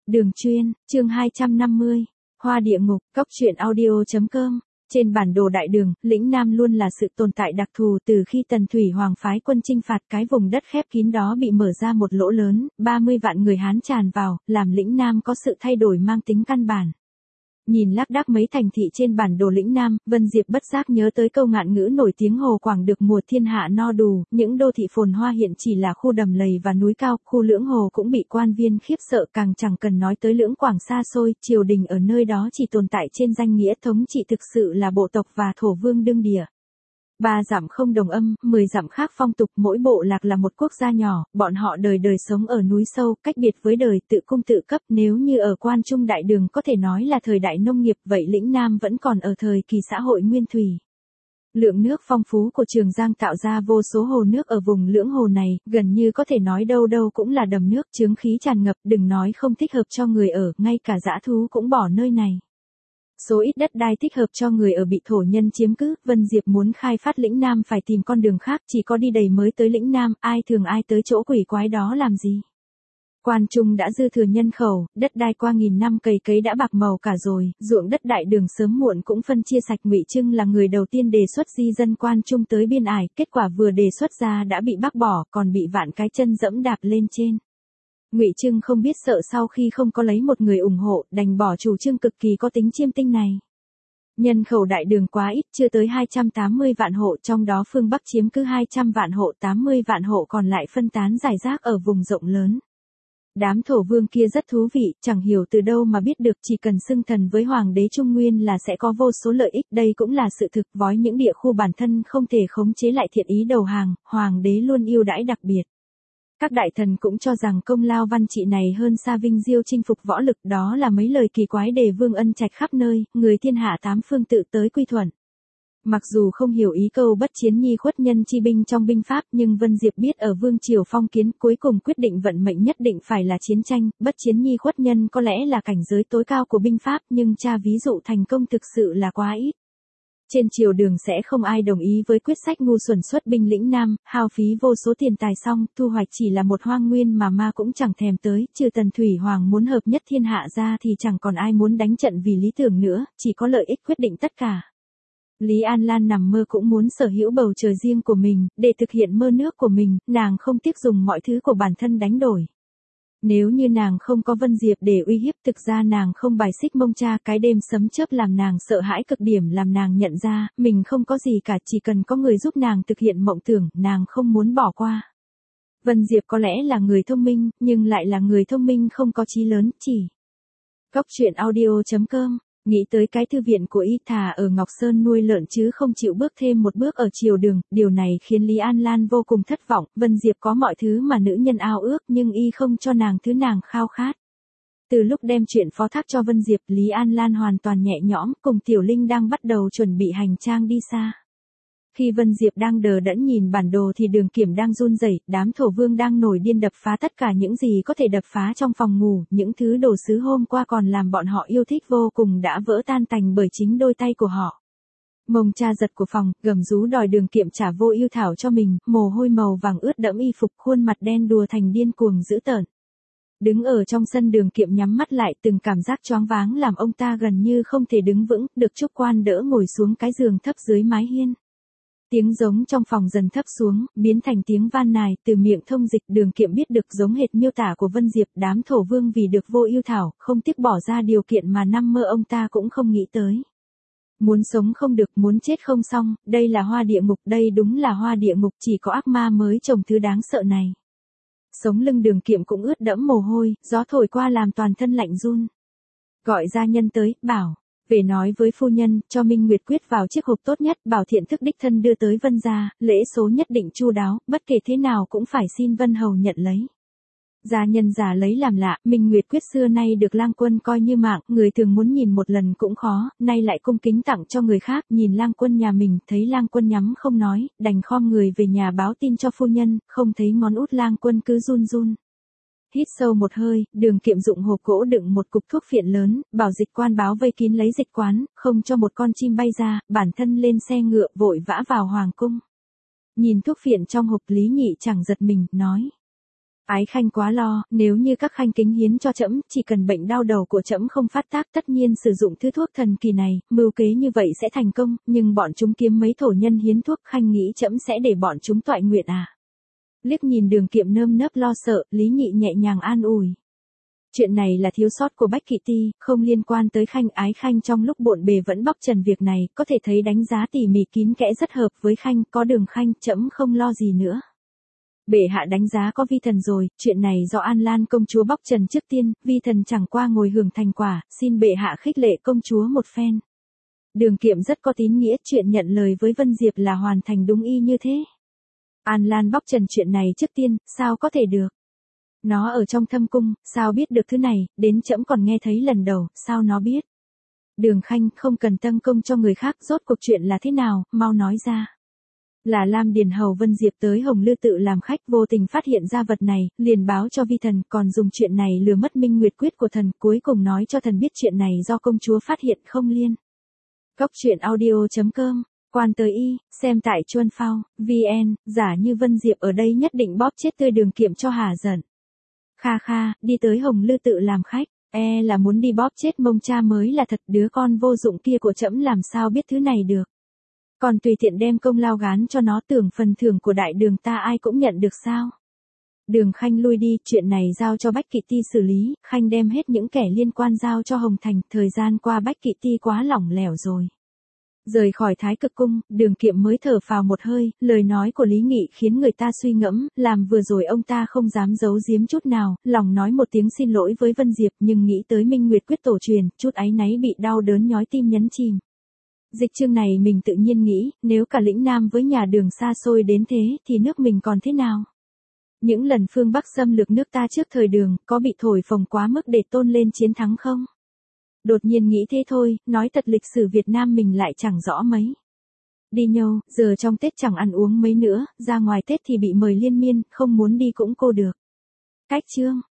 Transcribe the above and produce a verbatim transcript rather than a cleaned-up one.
Đường chuyên, chương hai trăm năm mươi, Hoa địa ngục, cóc truyện audio chấm com. Trên bản đồ đại đường, lĩnh Nam luôn là sự tồn tại đặc thù từ khi Tần Thủy Hoàng phái quân chinh phạt cái vùng đất khép kín đó bị mở ra một lỗ lớn, ba mươi vạn người Hán tràn vào, làm lĩnh Nam có sự thay đổi mang tính căn bản. Nhìn lác đác mấy thành thị trên bản đồ lĩnh Nam, Vân Diệp bất giác nhớ tới câu ngạn ngữ nổi tiếng Hồ Quảng được mùa thiên hạ no đủ, những đô thị phồn hoa hiện chỉ là khu đầm lầy và núi cao, khu Lưỡng Hồ cũng bị quan viên khiếp sợ, càng chẳng cần nói tới Lưỡng Quảng xa xôi, triều đình ở nơi đó chỉ tồn tại trên danh nghĩa thống trị, thực sự là bộ tộc và thổ vương đương địa. Ba dặm không đồng âm, mười dặm khác phong tục, mỗi bộ lạc là một quốc gia nhỏ, bọn họ đời đời sống ở núi sâu, cách biệt với đời, tự cung tự cấp. Nếu như ở Quan Trung đại đường có thể nói là thời đại nông nghiệp, vậy lĩnh Nam vẫn còn ở thời kỳ xã hội nguyên thủy. Lượng nước phong phú của Trường Giang tạo ra vô số hồ nước ở vùng Lưỡng Hồ này, gần như có thể nói đâu đâu cũng là đầm nước, chướng khí tràn ngập, đừng nói không thích hợp cho người ở, ngay cả dã thú cũng bỏ nơi này. Số ít đất đai thích hợp cho người ở bị thổ nhân chiếm cứ, Vân Diệp muốn khai phát lĩnh Nam phải tìm con đường khác, chỉ có đi đầy mới tới lĩnh Nam, ai thường ai tới chỗ quỷ quái đó làm gì. Quan Trung đã dư thừa nhân khẩu, đất đai qua nghìn năm cày cấy đã bạc màu cả rồi, ruộng đất đại đường sớm muộn cũng phân chia sạch. Ngụy Trưng là người đầu tiên đề xuất di dân Quan Trung tới biên ải, kết quả vừa đề xuất ra đã bị bác bỏ, còn bị vạn cái chân dẫm đạp lên trên. Ngụy Trưng không biết sợ sau khi không có lấy một người ủng hộ, đành bỏ chủ trương cực kỳ có tính chiêm tinh này. Nhân khẩu đại đường quá ít, chưa tới hai trăm tám mươi vạn hộ, trong đó phương Bắc chiếm cứ hai trăm vạn hộ, tám mươi vạn hộ còn lại phân tán rải rác ở vùng rộng lớn. Đám thổ vương kia rất thú vị, chẳng hiểu từ đâu mà biết được chỉ cần xưng thần với hoàng đế Trung Nguyên là sẽ có vô số lợi ích, đây cũng là sự thực. Vói những địa khu bản thân không thể khống chế lại thiện ý đầu hàng, hoàng đế luôn ưu đãi đặc biệt. Các đại thần cũng cho rằng công lao văn trị này hơn xa vinh diêu chinh phục võ lực, đó là mấy lời kỳ quái đề vương ân trạch khắp nơi, người thiên hạ tám phương tự tới quy thuận. Mặc dù không hiểu ý câu bất chiến nhi khuất nhân chi binh trong binh pháp, nhưng Vân Diệp biết ở vương triều phong kiến cuối cùng quyết định vận mệnh nhất định phải là chiến tranh, bất chiến nhi khuất nhân có lẽ là cảnh giới tối cao của binh pháp, nhưng tra ví dụ thành công thực sự là quá ít. Trên triều đường sẽ không ai đồng ý với quyết sách ngu xuẩn xuất binh lĩnh Nam, hao phí vô số tiền tài xong, thu hoạch chỉ là một hoang nguyên mà ma cũng chẳng thèm tới, trừ Tần Thủy Hoàng muốn hợp nhất thiên hạ ra thì chẳng còn ai muốn đánh trận vì lý tưởng nữa, chỉ có lợi ích quyết định tất cả. Lý An Lan nằm mơ cũng muốn sở hữu bầu trời riêng của mình, để thực hiện mơ nước của mình, nàng không tiếc dùng mọi thứ của bản thân đánh đổi. Nếu như nàng không có Vân Diệp để uy hiếp, thực ra nàng không bài xích Mông Cha, cái đêm sấm chớp làm nàng sợ hãi cực điểm, làm nàng nhận ra, mình không có gì cả, chỉ cần có người giúp nàng thực hiện mộng tưởng, nàng không muốn bỏ qua. Vân Diệp có lẽ là người thông minh, nhưng lại là người thông minh không có chí lớn, chỉ. Cóc truyện audio chấm com. Nghĩ tới cái thư viện của y thà ở Ngọc Sơn nuôi lợn chứ không chịu bước thêm một bước ở triều đường, điều này khiến Lý An Lan vô cùng thất vọng. Vân Diệp có mọi thứ mà nữ nhân ao ước, nhưng y không cho nàng thứ nàng khao khát. Từ lúc đem chuyện phó thác cho Vân Diệp, Lý An Lan hoàn toàn nhẹ nhõm, cùng Tiểu Linh đang bắt đầu chuẩn bị hành trang đi xa. Khi Vân Diệp đang đờ đẫn nhìn bản đồ thì Đường Kiểm đang run rẩy, đám thổ vương đang nổi điên đập phá tất cả những gì có thể đập phá trong phòng ngủ, những thứ đồ sứ hôm qua còn làm bọn họ yêu thích vô cùng đã vỡ tan tành bởi chính đôi tay của họ. Mông Cha giật của phòng, gầm rú đòi Đường Kiểm trả vô ưu thảo cho mình, mồ hôi màu vàng ướt đẫm y phục, khuôn mặt đen đùa thành điên cuồng dữ tợn. Đứng ở trong sân Đường Kiểm nhắm mắt lại, từng cảm giác choáng váng làm ông ta gần như không thể đứng vững, được Trúc Quan đỡ ngồi xuống cái giường thấp dưới mái hiên. Tiếng giống trong phòng dần thấp xuống, biến thành tiếng van nài, từ miệng thông dịch. Đường Kiểm biết được giống hệt miêu tả của Vân Diệp, đám thổ vương vì được vô ưu thảo, không tiếc bỏ ra điều kiện mà năm mơ ông ta cũng không nghĩ tới. Muốn sống không được, muốn chết không xong, đây là hoa địa ngục, đây đúng là hoa địa ngục, chỉ có ác ma mới trồng thứ đáng sợ này. Sống lưng Đường Kiểm cũng ướt đẫm mồ hôi, gió thổi qua làm toàn thân lạnh run. Gọi gia nhân tới, bảo. Về nói với phu nhân, cho Minh Nguyệt quyết vào chiếc hộp tốt nhất, bảo thiện thức đích thân đưa tới Vân gia, lễ số nhất định chu đáo, bất kể thế nào cũng phải xin Vân hầu nhận lấy. Gia nhân giả lấy làm lạ, Minh Nguyệt quyết xưa nay được Lang Quân coi như mạng, người thường muốn nhìn một lần cũng khó, nay lại cung kính tặng cho người khác, nhìn Lang Quân nhà mình, thấy Lang Quân nhắm không nói, đành khom người về nhà báo tin cho phu nhân, không thấy ngón út Lang Quân cứ run run. Hít sâu một hơi, Đường Kiểm dụng hộp gỗ đựng một cục thuốc phiện lớn, bảo dịch quan báo vây kín lấy dịch quán, không cho một con chim bay ra, bản thân lên xe ngựa vội vã vào hoàng cung. Nhìn thuốc phiện trong hộp, Lý Nhị chẳng giật mình, nói. Ái Khanh quá lo, nếu như các khanh kính hiến cho trẫm, chỉ cần bệnh đau đầu của trẫm không phát tác, tất nhiên sử dụng thứ thuốc thần kỳ này, mưu kế như vậy sẽ thành công, nhưng bọn chúng kiếm mấy thổ nhân hiến thuốc, khanh nghĩ trẫm sẽ để bọn chúng toại nguyện à? Liếc nhìn Đường Kiệm nơm nớp lo sợ, Lý Nhị nhẹ nhàng an ủi. Chuyện này là thiếu sót của Bách Kỵ Ti, không liên quan tới khanh. Ái Khanh trong lúc bộn bề vẫn bóc trần việc này, có thể thấy đánh giá tỉ mỉ kín kẽ rất hợp với khanh, có Đường khanh, trẫm không lo gì nữa. Bệ hạ đánh giá có vi thần rồi, chuyện này do An Lan công chúa bóc trần trước tiên, vi thần chẳng qua ngồi hưởng thành quả, xin bệ hạ khích lệ công chúa một phen. Đường Kiệm rất có tín nghĩa, chuyện nhận lời với Vân Diệp là hoàn thành đúng y như thế. An Lan bóc trần chuyện này trước tiên, sao có thể được? Nó ở trong thâm cung, sao biết được thứ này, đến trẫm còn nghe thấy lần đầu, sao nó biết? Đường khanh không cần tăng công cho người khác, rốt cuộc chuyện là thế nào, mau nói ra. Là Lam Điền Hầu Vân Diệp tới Hồng Lư tự làm khách, vô tình phát hiện ra vật này, liền báo cho vi thần, còn dùng chuyện này lừa mất minh nguyệt quyết của thần, cuối cùng nói cho thần biết chuyện này do công chúa phát hiện không liên. Cốc truyện audio chấm com, quan tới y, xem tại Chuân Phao, vn, giả như Vân Diệp ở đây nhất định bóp chết tươi Đường Kiệm cho hả giận. Kha kha, đi tới Hồng Lư tự làm khách, e là muốn đi bóp chết mông cha mới là thật, đứa con vô dụng kia của trẫm làm sao biết thứ này được. Còn tùy tiện đem công lao gán cho nó, tưởng phần thưởng của đại đường ta ai cũng nhận được sao. Đường khanh lui đi, chuyện này giao cho Bách Kỵ Ti xử lý, khanh đem hết những kẻ liên quan giao cho Hồng Thành, thời gian qua Bách Kỵ Ti quá lỏng lẻo rồi. Rời khỏi Thái Cực Cung, Đường Kiệm mới thở phào một hơi, lời nói của Lý Nghị khiến người ta suy ngẫm, làm vừa rồi ông ta không dám giấu giếm chút nào, lòng nói một tiếng xin lỗi với Vân Diệp, nhưng nghĩ tới Minh Nguyệt quyết tổ truyền, chút áy náy bị đau đớn nhói tim nhấn chìm. Dịch chương này mình tự nhiên nghĩ, nếu cả lĩnh Nam với nhà Đường xa xôi đến thế, thì nước mình còn thế nào? Những lần phương Bắc xâm lược nước ta trước thời Đường, có bị thổi phồng quá mức để tôn lên chiến thắng không? Đột nhiên nghĩ thế thôi, nói thật lịch sử Việt Nam mình lại chẳng rõ mấy. Đi nhâu, giờ trong Tết chẳng ăn uống mấy nữa, ra ngoài Tết thì bị mời liên miên, không muốn đi cũng cô được. Cách chương.